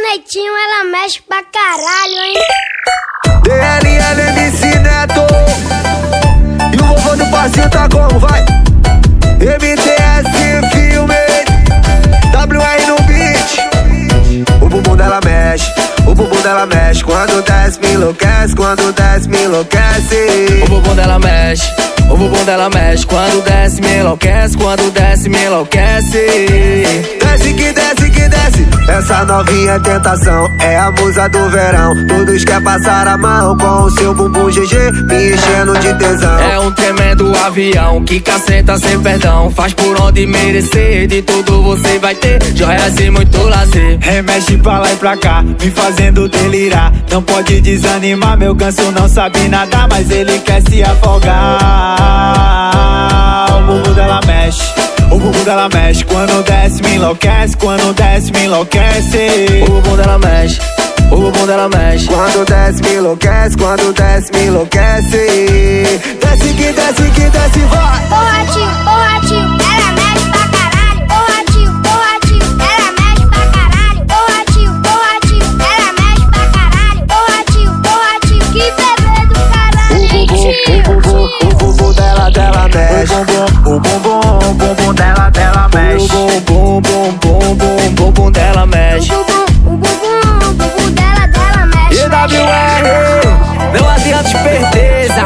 Netinho, ela mexe pra caralho, hein? DLL MC Neto e o vovô do passinho tá como, vai? MTS Filmes, WR no beat. O bumbum dela mexe, o bumbum dela mexe. Quando desce me enlouquece, quando desce me enlouquece. O bumbum dela mexe, o bumbum dela mexe. Quando desce me enlouquece, quando desce me enlouquece. Desce que desce que desce. Essa novinha é tentação, é a musa do verão. Todos quer passar a mão com o seu bumbum GG, me enchendo de tesão. É um tremendo avião que caceta sem perdão. Faz por onde merecer, de tudo você vai ter joias e muito lazer. Remexe pra lá e pra cá, me fazendo delirar. Não pode desanimar, meu ganso não sabe nadar, mas ele quer se afogar. O bumbum dela mexe, o bumbum dela mexe. Quando desce me enlouquece, quando desce me enlouquece. O bumbum dela mexe, o bumbum dela mexe. Quando desce me enlouquece, quando desce me enlouquece. Desce que desce, vai! Porra tio, ela mexe pra caralho. Porra tio, ela mexe pra caralho. Porra tio, ela mexe pra caralho. Porra tio, que bebê do caralho. O bumbum dela mexe. O bumbum dela mexe. O bumbum dela mexe. O bumbum dela mexe. EWR, não adianta esperteza.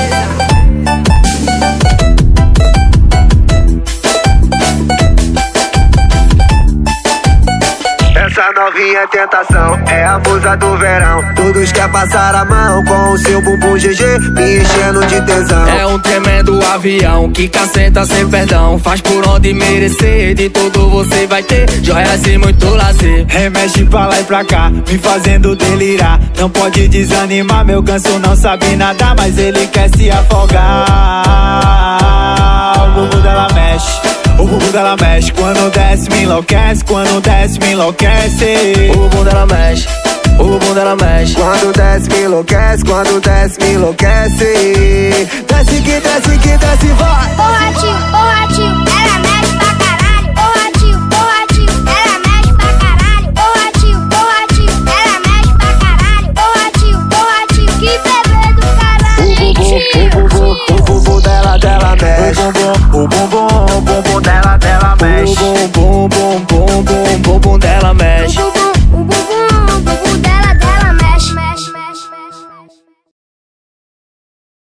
Essa novinha é tentação, é a musa do verão. Todos quer passar a mão com o seu bumbum GG, me enchendo de tesão. É um tremendo avião que caceta sem perdão. Faz por onde merecer, de tudo você vai ter joias e muito lazer. Remexe pra lá e pra cá, me fazendo delirar. Não pode desanimar, meu ganso não sabe nadar, mas ele quer se afogar. O bumbum dela mexe, o bumbum dela mexe. Quando desce me enlouquece, quando desce me enlouquece. O bumbum dela mexe, o bumbum dela mexe. Quando desce me enlouquece, quando desce me enlouquece. Desce que desce, vai! Porra tio,